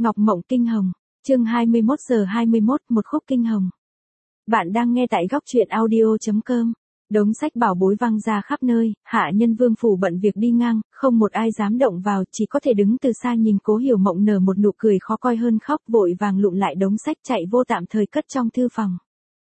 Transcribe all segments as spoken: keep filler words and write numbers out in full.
Ngọc Mộng Kinh Hồng, chương hai mươi mốt giờ hai mươi mốt, một khúc kinh hồng. Bạn đang nghe tại góc truyện audio chấm com. Đống sách bảo bối văng ra khắp nơi, hạ nhân Vương phủ bận việc đi ngang, không một ai dám động vào, chỉ có thể đứng từ xa nhìn Cố Hiểu Mộng nở một nụ cười khó coi hơn khóc, vội vàng lụm lại đống sách chạy vô tạm thời cất trong thư phòng.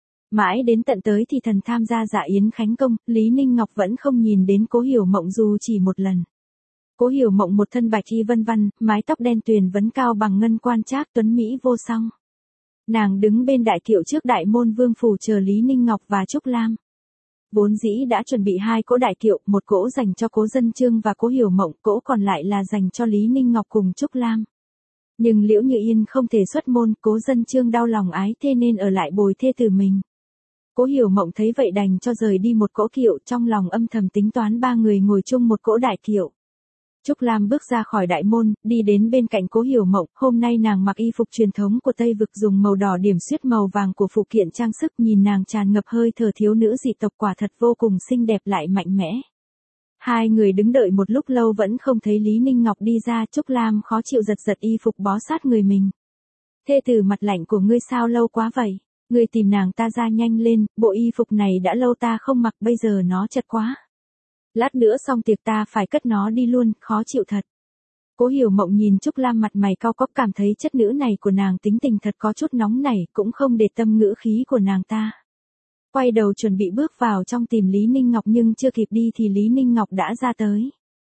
Mãi đến tận tới thì thần tham gia dạ yến khánh công, Lý Ninh Ngọc vẫn không nhìn đến Cố Hiểu Mộng dù chỉ một lần. Cố Hiểu Mộng một thân bạch y vân vân, mái tóc đen tuyền vấn cao bằng ngân quan trác tuấn mỹ vô song. Nàng đứng bên đại kiệu trước đại môn Vương phủ chờ Lý Ninh Ngọc và Trúc Lam. Vốn dĩ đã chuẩn bị hai cỗ đại kiệu, một cỗ dành cho Cố Dân Chương và Cố Hiểu Mộng, cỗ còn lại là dành cho Lý Ninh Ngọc cùng Trúc Lam. Nhưng Liễu Như Yên không thể xuất môn, Cố Dân Chương đau lòng ái thê nên ở lại bồi thê tử mình. Cố Hiểu Mộng thấy vậy đành cho rời đi một cỗ kiệu, trong lòng âm thầm tính toán ba người ngồi chung một cỗ đại kiệu. Trúc Lam bước ra khỏi đại môn, đi đến bên cạnh Cố Hiểu Mộng, hôm nay nàng mặc y phục truyền thống của Tây Vực dùng màu đỏ điểm xuyết màu vàng của phụ kiện trang sức, nhìn nàng tràn ngập hơi thở thiếu nữ dị tộc, quả thật vô cùng xinh đẹp lại mạnh mẽ. Hai người đứng đợi một lúc lâu vẫn không thấy Lý Ninh Ngọc đi ra, Trúc Lam khó chịu giật giật y phục bó sát người mình. Thê tử mặt lạnh của ngươi sao lâu quá vậy? Ngươi tìm nàng ta ra nhanh lên, bộ y phục này đã lâu ta không mặc, bây giờ nó chật quá. Lát nữa xong tiệc ta phải cất nó đi luôn, khó chịu thật. Cố Hiểu Mộng nhìn Trúc Lam mặt mày cau cóc, cảm thấy chất nữ này của nàng tính tình thật có chút nóng nảy, cũng không để tâm ngữ khí của nàng ta. Quay đầu chuẩn bị bước vào trong tìm Lý Ninh Ngọc nhưng chưa kịp đi thì Lý Ninh Ngọc đã ra tới.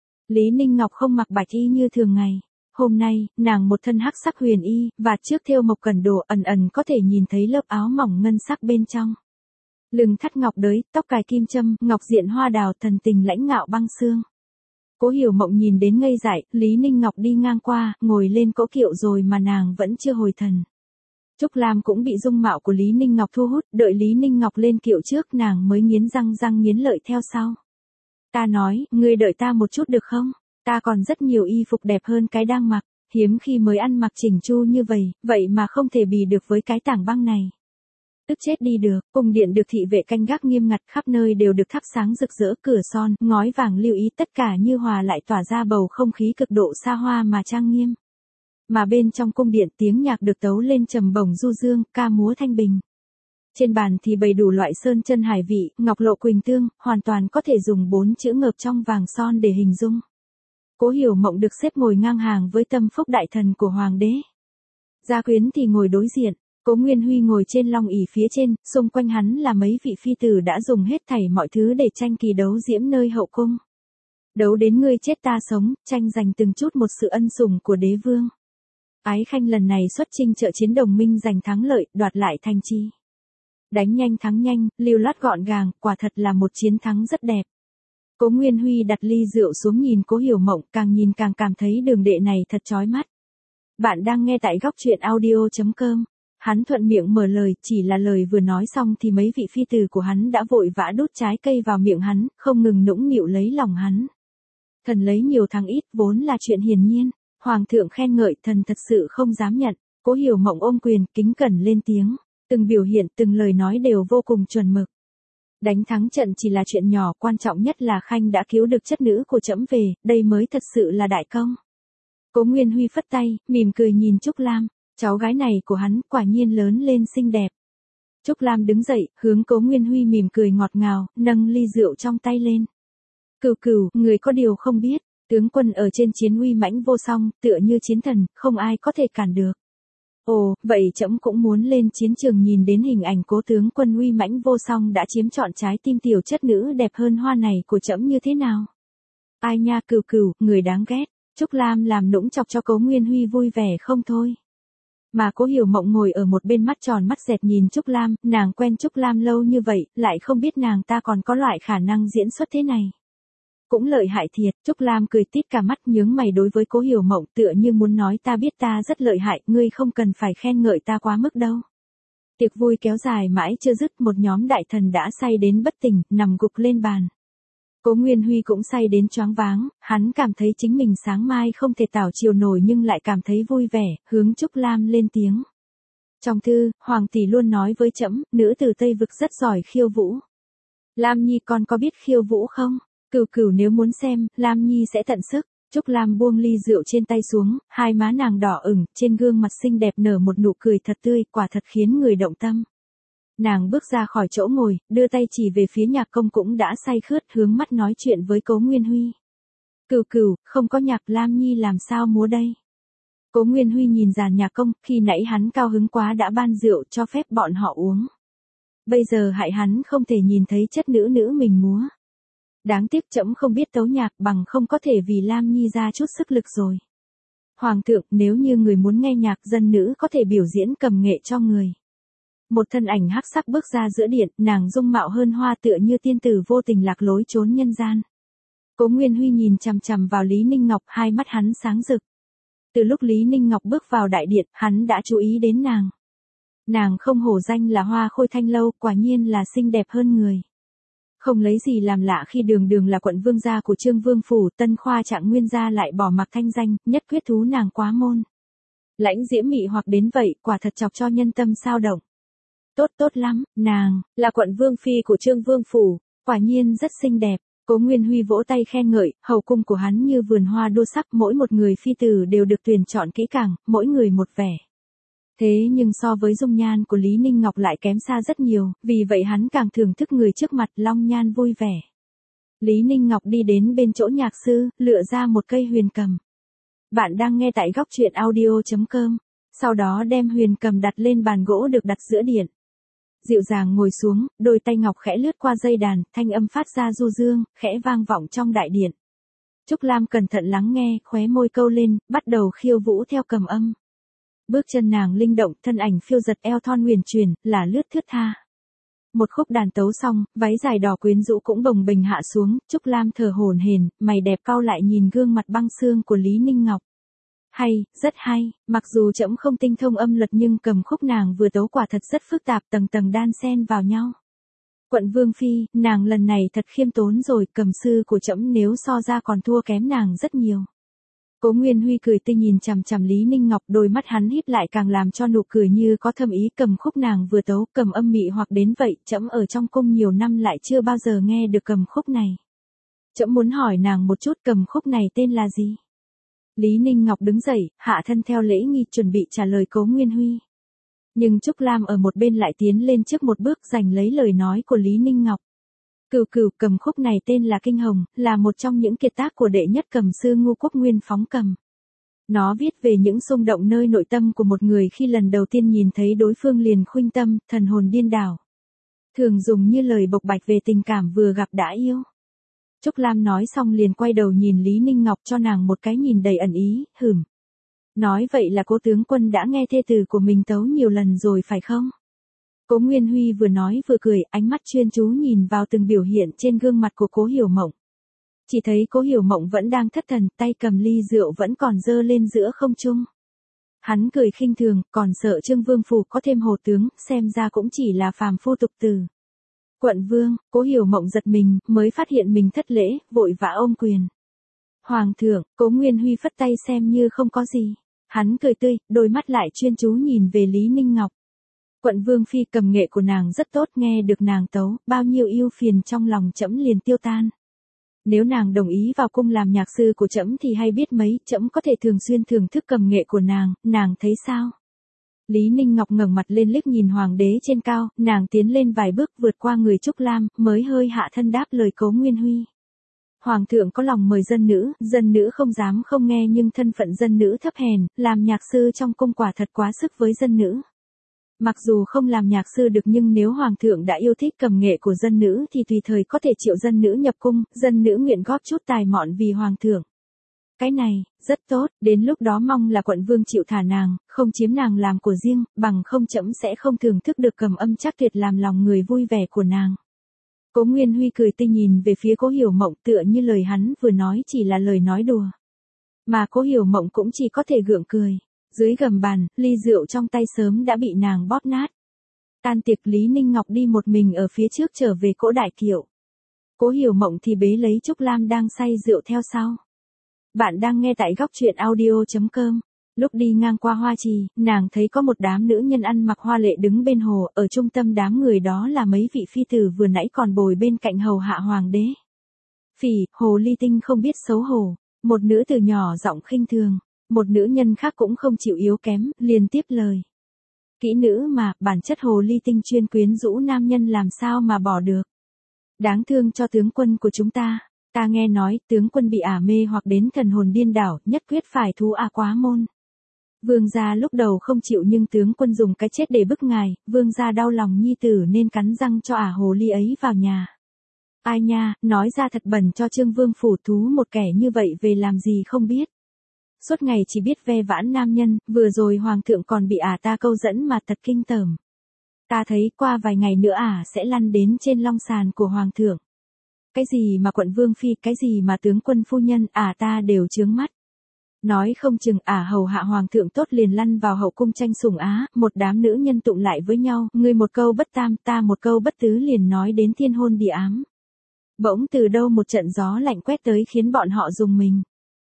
Lý Ninh Ngọc không mặc bạch y như thường ngày. Hôm nay, nàng một thân hắc sắc huyền y, và trước thêu mộc cần đồ, ẩn ẩn có thể nhìn thấy lớp áo mỏng ngân sắc bên trong. Lưng thắt ngọc đới, tóc cài kim châm, ngọc diện hoa đào, thần tình lãnh ngạo băng xương. Cố Hiểu Mộng nhìn đến ngây dại, Lý Ninh Ngọc đi ngang qua, ngồi lên cỗ kiệu rồi mà nàng vẫn chưa hồi thần. Trúc Lam cũng bị dung mạo của Lý Ninh Ngọc thu hút, đợi Lý Ninh Ngọc lên kiệu trước nàng mới nghiến răng răng nghiến lợi theo sau. Ta nói, ngươi đợi ta một chút được không? Ta còn rất nhiều y phục đẹp hơn cái đang mặc, hiếm khi mới ăn mặc chỉnh chu như vậy, vậy mà không thể bì được với cái tảng băng này. Tức chết đi được, cung điện được thị vệ canh gác nghiêm ngặt, khắp nơi đều được thắp sáng rực rỡ, cửa son, ngói vàng lưu ý, tất cả như hòa lại tỏa ra bầu không khí cực độ xa hoa mà trang nghiêm. Mà bên trong cung điện tiếng nhạc được tấu lên trầm bổng du dương, ca múa thanh bình. Trên bàn thì bày đủ loại sơn chân hải vị, ngọc lộ quỳnh tương, hoàn toàn có thể dùng bốn chữ ngợp trong vàng son để hình dung. Cố Hiểu Mộng được xếp ngồi ngang hàng với Tâm Phúc đại thần của hoàng đế. Gia quyến thì ngồi đối diện. Cố Nguyên Huy ngồi trên long ỷ phía trên, xung quanh hắn là mấy vị phi tử đã dùng hết thảy mọi thứ để tranh kỳ đấu diễm nơi hậu cung. Đấu đến ngươi chết ta sống, tranh giành từng chút một sự ân sủng của đế vương. Ái Khanh lần này xuất chinh trợ chiến đồng minh giành thắng lợi, đoạt lại thành trì. Đánh nhanh thắng nhanh, lưu loát gọn gàng, quả thật là một chiến thắng rất đẹp. Cố Nguyên Huy đặt ly rượu xuống nhìn Cố Hiểu Mộng, càng nhìn càng cảm thấy đường đệ này thật chói mắt. Bạn đang nghe tại góc truyện audio chấm com. Hắn thuận miệng mở lời, chỉ là lời vừa nói xong thì mấy vị phi tử của hắn đã vội vã đút trái cây vào miệng hắn, không ngừng nũng nịu lấy lòng hắn. Thần lấy nhiều thắng ít vốn là chuyện hiển nhiên, hoàng thượng khen ngợi thần thật sự không dám nhận. Cố Hiểu Mộng ôm quyền kính cẩn lên tiếng, từng biểu hiện từng lời nói đều vô cùng chuẩn mực. Đánh thắng trận chỉ là chuyện nhỏ, quan trọng nhất là Khanh đã cứu được chất nữ của trẫm về, đây mới thật sự là đại công. Cố Nguyên Huy phất tay, mỉm cười nhìn Trúc Lam. Cháu gái này của hắn quả nhiên lớn lên xinh đẹp. Trúc Lam đứng dậy, hướng Cố Nguyên Huy mỉm cười ngọt ngào, nâng ly rượu trong tay lên. Cửu cửu, người có điều không biết, tướng quân ở trên chiến uy mãnh vô song, tựa như chiến thần, không ai có thể cản được. Ồ, vậy trẫm cũng muốn lên chiến trường nhìn đến hình ảnh Cố tướng quân uy mãnh vô song đã chiếm trọn trái tim tiểu chất nữ đẹp hơn hoa này của trẫm như thế nào. Ai nha cửu cửu, người đáng ghét. Trúc Lam làm nũng chọc cho Cố Nguyên Huy vui vẻ không thôi. Mà Cố Hiểu Mộng ngồi ở một bên mắt tròn mắt dẹt nhìn Trúc Lam, nàng quen Trúc Lam lâu như vậy, lại không biết nàng ta còn có loại khả năng diễn xuất thế này. Cũng lợi hại thiệt, Trúc Lam cười tít cả mắt nhướng mày đối với Cố Hiểu Mộng, tựa như muốn nói ta biết ta rất lợi hại, ngươi không cần phải khen ngợi ta quá mức đâu. Tiệc vui kéo dài mãi chưa dứt, một nhóm đại thần đã say đến bất tỉnh, nằm gục lên bàn. Cố Nguyên Huy cũng say đến choáng váng, hắn cảm thấy chính mình sáng mai không thể tảo chiều nổi nhưng lại cảm thấy vui vẻ, hướng Trúc Lam lên tiếng. Trong thư, Hoàng tỷ luôn nói với trẫm, nữ tử Tây Vực rất giỏi khiêu vũ. Lam Nhi con có biết khiêu vũ không? Cửu cửu nếu muốn xem, Lam Nhi sẽ tận sức. Trúc Lam buông ly rượu trên tay xuống, hai má nàng đỏ ửng, trên gương mặt xinh đẹp nở một nụ cười thật tươi, quả thật khiến người động tâm. Nàng bước ra khỏi chỗ ngồi, đưa tay chỉ về phía nhạc công cũng đã say khướt, hướng mắt nói chuyện với Cố Nguyên Huy. Cửu cửu, không có nhạc Lam Nhi làm sao múa đây? Cố Nguyên Huy nhìn dàn nhạc công, khi nãy hắn cao hứng quá đã ban rượu cho phép bọn họ uống. Bây giờ hại hắn không thể nhìn thấy chất nữ nữ mình múa. Đáng tiếc trẫm không biết tấu nhạc, bằng không có thể vì Lam Nhi ra chút sức lực rồi. Hoàng thượng, nếu như người muốn nghe nhạc, dân nữ có thể biểu diễn cầm nghệ cho người. Một thân ảnh hắc sắc bước ra giữa điện, nàng dung mạo hơn hoa tựa như tiên tử vô tình lạc lối trốn nhân gian. Cố Nguyên Huy nhìn chằm chằm vào Lý Ninh Ngọc, hai mắt hắn sáng rực. Từ lúc Lý Ninh Ngọc bước vào đại điện, hắn đã chú ý đến nàng. Nàng không hổ danh là hoa khôi thanh lâu, quả nhiên là xinh đẹp hơn người. Không lấy gì làm lạ khi đường đường là quận vương gia của Trương Vương Phủ, Tân Khoa Trạng Nguyên gia lại bỏ mặc thanh danh, nhất quyết thú nàng quá môn. Lãnh diễm mị hoặc đến vậy, quả thật chọc cho nhân tâm sao động. Tốt tốt lắm, nàng, là quận vương phi của Trương Vương Phủ, quả nhiên rất xinh đẹp. Cố Nguyên Huy vỗ tay khen ngợi, hậu cung của hắn như vườn hoa đua sắc, mỗi một người phi tử đều được tuyển chọn kỹ càng, mỗi người một vẻ. Thế nhưng so với dung nhan của Lý Ninh Ngọc lại kém xa rất nhiều, vì vậy hắn càng thưởng thức người trước mặt, long nhan vui vẻ. Lý Ninh Ngọc đi đến bên chỗ nhạc sư, lựa ra một cây huyền cầm. Bạn đang nghe tại góc truyện audio chấm com, sau đó đem huyền cầm đặt lên bàn gỗ được đặt giữa điện. Dịu dàng ngồi xuống, đôi tay ngọc khẽ lướt qua dây đàn, thanh âm phát ra du dương, khẽ vang vọng trong đại điện. Trúc Lam cẩn thận lắng nghe, khóe môi câu lên, bắt đầu khiêu vũ theo cầm âm. Bước chân nàng linh động, thân ảnh phiêu giật, eo thon huyền chuyển, là lướt thướt tha. Một khúc đàn tấu xong, váy dài đỏ quyến rũ cũng bồng bềnh hạ xuống, Trúc Lam thở hổn hển, mày đẹp cau lại nhìn gương mặt băng xương của Lý Ninh Ngọc. Hay, rất hay, mặc dù trẫm không tinh thông âm luật nhưng cầm khúc nàng vừa tấu quả thật rất phức tạp, tầng tầng đan xen vào nhau. Quận Vương Phi, nàng lần này thật khiêm tốn rồi, cầm sư của trẫm nếu so ra còn thua kém nàng rất nhiều. Cố Nguyên Huy cười tươi nhìn chằm chằm Lý Ninh Ngọc, đôi mắt hắn híp lại càng làm cho nụ cười như có thâm ý, cầm khúc nàng vừa tấu, cầm âm mị hoặc đến vậy, trẫm ở trong cung nhiều năm lại chưa bao giờ nghe được cầm khúc này. Trẫm muốn hỏi nàng một chút, cầm khúc này tên là gì? Lý Ninh Ngọc đứng dậy, hạ thân theo lễ nghi chuẩn bị trả lời Cố Nguyên Huy. Nhưng Trúc Lam ở một bên lại tiến lên trước một bước giành lấy lời nói của Lý Ninh Ngọc. Cửu cửu, cầm khúc này tên là Kinh Hồng, là một trong những kiệt tác của đệ nhất cầm sư Ngô Quốc Nguyên phóng cầm. Nó viết về những xung động nơi nội tâm của một người khi lần đầu tiên nhìn thấy đối phương liền khuynh tâm, thần hồn điên đảo. Thường dùng như lời bộc bạch về tình cảm vừa gặp đã yêu. Trúc Lam nói xong liền quay đầu nhìn Lý Ninh Ngọc cho nàng một cái nhìn đầy ẩn ý, hửm. Nói vậy là Cố tướng quân đã nghe thê tử của mình tấu nhiều lần rồi phải không? Cố Nguyên Huy vừa nói vừa cười, ánh mắt chuyên chú nhìn vào từng biểu hiện trên gương mặt của Cố Hiểu Mộng. Chỉ thấy Cố Hiểu Mộng vẫn đang thất thần, tay cầm ly rượu vẫn còn dơ lên giữa không trung. Hắn cười khinh thường, còn sợ Trương Vương Phủ có thêm hồ tướng, xem ra cũng chỉ là phàm phu tục tử. Quận vương, Cố Hiểu Mộng giật mình, mới phát hiện mình thất lễ, vội vã ôm quyền. Hoàng thượng, Cố Nguyên Huy phất tay xem như không có gì. Hắn cười tươi, đôi mắt lại chuyên chú nhìn về Lý Ninh Ngọc. Quận vương phi, cầm nghệ của nàng rất tốt, nghe được nàng tấu, bao nhiêu ưu phiền trong lòng trẫm liền tiêu tan. Nếu nàng đồng ý vào cung làm nhạc sư của trẫm thì hay biết mấy, trẫm có thể thường xuyên thưởng thức cầm nghệ của nàng, nàng thấy sao? Lý Ninh Ngọc ngẩng mặt lên liếc nhìn hoàng đế trên cao, nàng tiến lên vài bước vượt qua người Trúc Lam, mới hơi hạ thân đáp lời Cố Nguyên Huy. Hoàng thượng có lòng mời dân nữ, dân nữ không dám không nghe nhưng thân phận dân nữ thấp hèn, làm nhạc sư trong cung quả thật quá sức với dân nữ. Mặc dù không làm nhạc sư được nhưng nếu hoàng thượng đã yêu thích cầm nghệ của dân nữ thì tùy thời có thể triệu dân nữ nhập cung, dân nữ nguyện góp chút tài mọn vì hoàng thượng. Cái này, rất tốt, đến lúc đó mong là quận vương chịu thả nàng, không chiếm nàng làm của riêng, bằng không trẫm sẽ không thưởng thức được cầm âm chắc tuyệt làm lòng người vui vẻ của nàng. Cố Nguyên Huy cười tươi nhìn về phía Cố Hiểu Mộng, tựa như lời hắn vừa nói chỉ là lời nói đùa. Mà Cố Hiểu Mộng cũng chỉ có thể gượng cười. Dưới gầm bàn, ly rượu trong tay sớm đã bị nàng bóp nát. Tan tiệc, Lý Ninh Ngọc đi một mình ở phía trước trở về cỗ đại kiệu. Cố Hiểu Mộng thì bế lấy Trúc Lam đang say rượu theo sau. Bạn đang nghe tại góc truyện audio chấm com. Lúc đi ngang qua Hoa Trì, nàng thấy có một đám nữ nhân ăn mặc hoa lệ đứng bên hồ, ở trung tâm đám người đó là mấy vị phi tử vừa nãy còn bồi bên cạnh hầu hạ hoàng đế. Phỉ, hồ ly tinh không biết xấu hổ. Một nữ từ nhỏ giọng khinh thường, một nữ nhân khác cũng không chịu yếu kém, liền tiếp lời. Kỹ nữ mà, bản chất hồ ly tinh chuyên quyến rũ nam nhân làm sao mà bỏ được. Đáng thương cho tướng quân của chúng ta, ta nghe nói tướng quân bị ả mê hoặc đến thần hồn điên đảo, nhất quyết phải thú ả quá môn. Vương gia lúc đầu không chịu nhưng tướng quân dùng cái chết để bức ngài, vương gia đau lòng nhi tử nên cắn răng cho ả hồ ly ấy vào nhà. Ai nha, nói ra thật bẩn cho Trương Vương phủ thú một kẻ như vậy về làm gì không biết. Suốt ngày chỉ biết ve vãn nam nhân, vừa rồi hoàng thượng còn bị ả ta câu dẫn mà thật kinh tởm. Ta thấy qua vài ngày nữa ả sẽ lăn đến trên long sàn của hoàng thượng. Cái gì mà quận vương phi, cái gì mà tướng quân phu nhân, ả ta đều chướng mắt. Nói không chừng ả hầu hạ hoàng thượng tốt liền lăn vào hậu cung tranh sủng á, một đám nữ nhân tụng lại với nhau, ngươi một câu bất tam, ta một câu bất tứ liền nói đến thiên hôn địa ám. Bỗng từ đâu một trận gió lạnh quét tới khiến bọn họ rùng mình.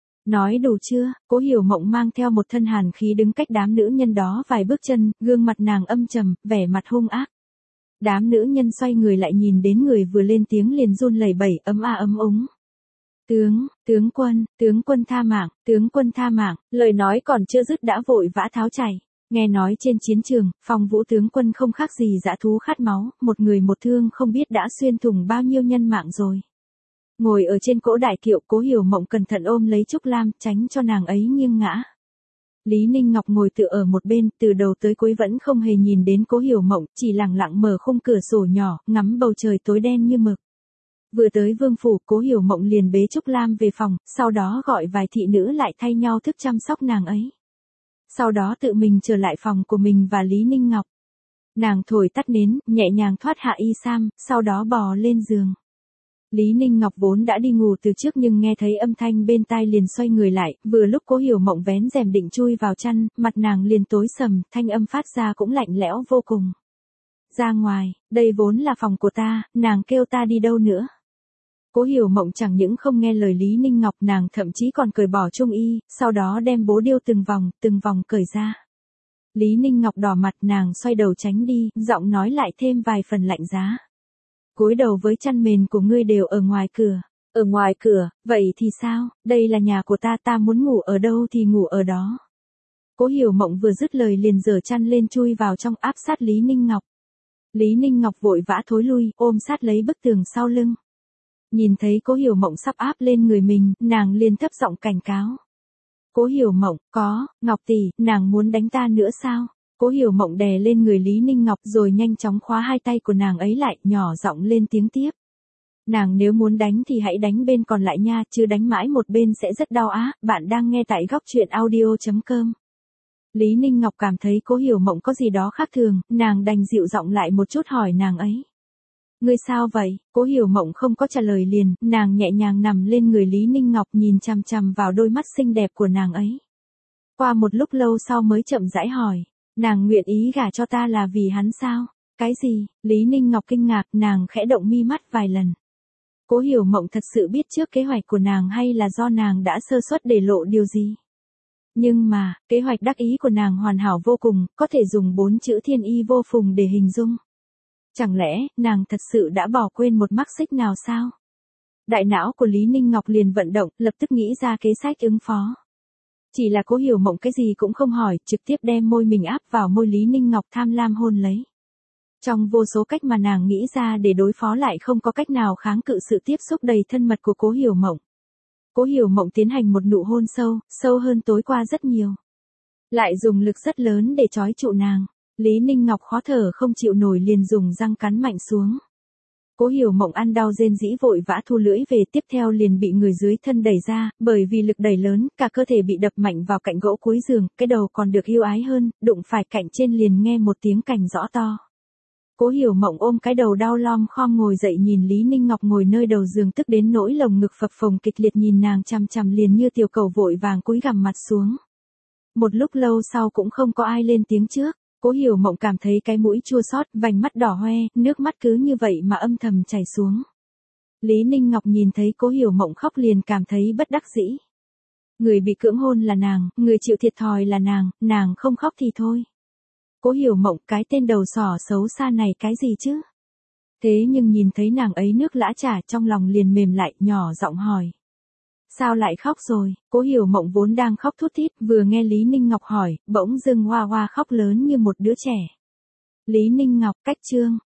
Nói đủ chưa, Cố Hiểu Mộng mang theo một thân hàn khí đứng cách đám nữ nhân đó vài bước chân, gương mặt nàng âm trầm, vẻ mặt hung ác. Đám nữ nhân xoay người lại nhìn đến người vừa lên tiếng liền run lẩy bẩy, ấm a ấm úng. Tướng, tướng quân, tướng quân tha mạng, tướng quân tha mạng, lời nói còn chưa dứt đã vội vã tháo chảy. Nghe nói trên chiến trường, Phong Vũ tướng quân không khác gì dã thú khát máu, một người một thương không biết đã xuyên thủng bao nhiêu nhân mạng rồi. Ngồi ở trên cỗ đại kiệu, Cố Hiểu Mộng cẩn thận ôm lấy Trúc Lam, tránh cho nàng ấy nghiêng ngã. Lý Ninh Ngọc ngồi tựa ở một bên, từ đầu tới cuối vẫn không hề nhìn đến Cố Hiểu Mộng, chỉ lặng lặng mở khung cửa sổ nhỏ, ngắm bầu trời tối đen như mực. Vừa tới vương phủ, Cố Hiểu Mộng liền bế Trúc Lam về phòng, sau đó gọi vài thị nữ lại thay nhau thức chăm sóc nàng ấy. Sau đó tự mình trở lại phòng của mình và Lý Ninh Ngọc. Nàng thổi tắt nến, nhẹ nhàng thoát hạ y sam, sau đó bò lên giường. Lý Ninh Ngọc vốn đã đi ngủ từ trước nhưng nghe thấy âm thanh bên tai liền xoay người lại, vừa lúc Cố Hiểu Mộng vén rèm định chui vào chăn, mặt nàng liền tối sầm, thanh âm phát ra cũng lạnh lẽo vô cùng. Ra ngoài, đây vốn là phòng của ta, nàng kêu ta đi đâu nữa. Cố Hiểu Mộng chẳng những không nghe lời Lý Ninh Ngọc, nàng thậm chí còn cởi bỏ trung y, sau đó đem bố điêu từng vòng, từng vòng cởi ra. Lý Ninh Ngọc đỏ mặt, nàng xoay đầu tránh đi, giọng nói lại thêm vài phần lạnh giá. Cúi đầu với chăn mền của ngươi đều ở ngoài cửa. Ở ngoài cửa, vậy thì sao, đây là nhà của ta, ta muốn ngủ ở đâu thì ngủ ở đó. Cố Hiểu Mộng vừa dứt lời liền giở chăn lên chui vào trong áp sát Lý Ninh Ngọc. Lý Ninh Ngọc vội vã thối lui, ôm sát lấy bức tường sau lưng. Nhìn thấy Cố Hiểu Mộng sắp áp lên người mình, nàng liền thấp giọng cảnh cáo. Cố Hiểu Mộng, có, Ngọc tỷ, nàng muốn đánh ta nữa sao? Cố Hiểu Mộng đè lên người Lý Ninh Ngọc rồi nhanh chóng khóa hai tay của nàng ấy lại, nhỏ giọng lên tiếng tiếp. Nàng nếu muốn đánh thì hãy đánh bên còn lại nha, chứ đánh mãi một bên sẽ rất đau á. Bạn đang nghe tại góc truyện audio chấm com. Lý Ninh Ngọc cảm thấy Cố Hiểu Mộng có gì đó khác thường, nàng đành dịu giọng lại một chút hỏi nàng ấy. Ngươi sao vậy? Cố Hiểu Mộng không có trả lời liền, nàng nhẹ nhàng nằm lên người Lý Ninh Ngọc nhìn chằm chằm vào đôi mắt xinh đẹp của nàng ấy. Qua một lúc lâu sau mới chậm rãi hỏi, nàng nguyện ý gả cho ta là vì hắn sao? Cái gì? Lý Ninh Ngọc kinh ngạc, nàng khẽ động mi mắt vài lần. Cố Hiểu Mộng thật sự biết trước kế hoạch của nàng hay là do nàng đã sơ suất để lộ điều gì? Nhưng mà, kế hoạch đắc ý của nàng hoàn hảo vô cùng, có thể dùng bốn chữ thiên y vô phùng để hình dung. Chẳng lẽ, nàng thật sự đã bỏ quên một mắc xích nào sao? Đại não của Lý Ninh Ngọc liền vận động, lập tức nghĩ ra kế sách ứng phó. Chỉ là Cố Hiểu Mộng cái gì cũng không hỏi, trực tiếp đem môi mình áp vào môi Lý Ninh Ngọc tham lam hôn lấy. Trong vô số cách mà nàng nghĩ ra để đối phó lại không có cách nào kháng cự sự tiếp xúc đầy thân mật của Cố Hiểu Mộng. Cố Hiểu Mộng tiến hành một nụ hôn sâu, sâu hơn tối qua rất nhiều. Lại dùng lực rất lớn để trói trụ nàng. Lý Ninh Ngọc khó thở không chịu nổi liền dùng răng cắn mạnh xuống. Cố Hiểu Mộng ăn đau rên rĩ vội vã thu lưỡi về, tiếp theo liền bị người dưới thân đẩy ra, bởi vì lực đẩy lớn, cả cơ thể bị đập mạnh vào cạnh gỗ cuối giường, cái đầu còn được ưu ái hơn, đụng phải cạnh trên liền nghe một tiếng cành rõ to. Cố Hiểu Mộng ôm cái đầu đau lom khom ngồi dậy nhìn Lý Ninh Ngọc ngồi nơi đầu giường tức đến nỗi lồng ngực phập phồng kịch liệt nhìn nàng chằm chằm liền như tiểu cầu vội vàng cúi gằm mặt xuống. Một lúc lâu sau cũng không có ai lên tiếng trước. Cố Hiểu Mộng cảm thấy cái mũi chua xót, vành mắt đỏ hoe, nước mắt cứ như vậy mà âm thầm chảy xuống. Lý Ninh Ngọc nhìn thấy Cố Hiểu Mộng khóc liền cảm thấy bất đắc dĩ. Người bị cưỡng hôn là nàng, người chịu thiệt thòi là nàng, nàng không khóc thì thôi. Cố Hiểu Mộng, cái tên đầu sỏ xấu xa này cái gì chứ? Thế nhưng nhìn thấy nàng ấy nước lã chả trong lòng liền mềm lại, nhỏ giọng hỏi. Sao lại khóc rồi? Cố Hiểu Mộng vốn đang khóc thút thít, vừa nghe Lý Ninh Ngọc hỏi, bỗng dưng hoa hoa khóc lớn như một đứa trẻ. Lý Ninh Ngọc, cách chương.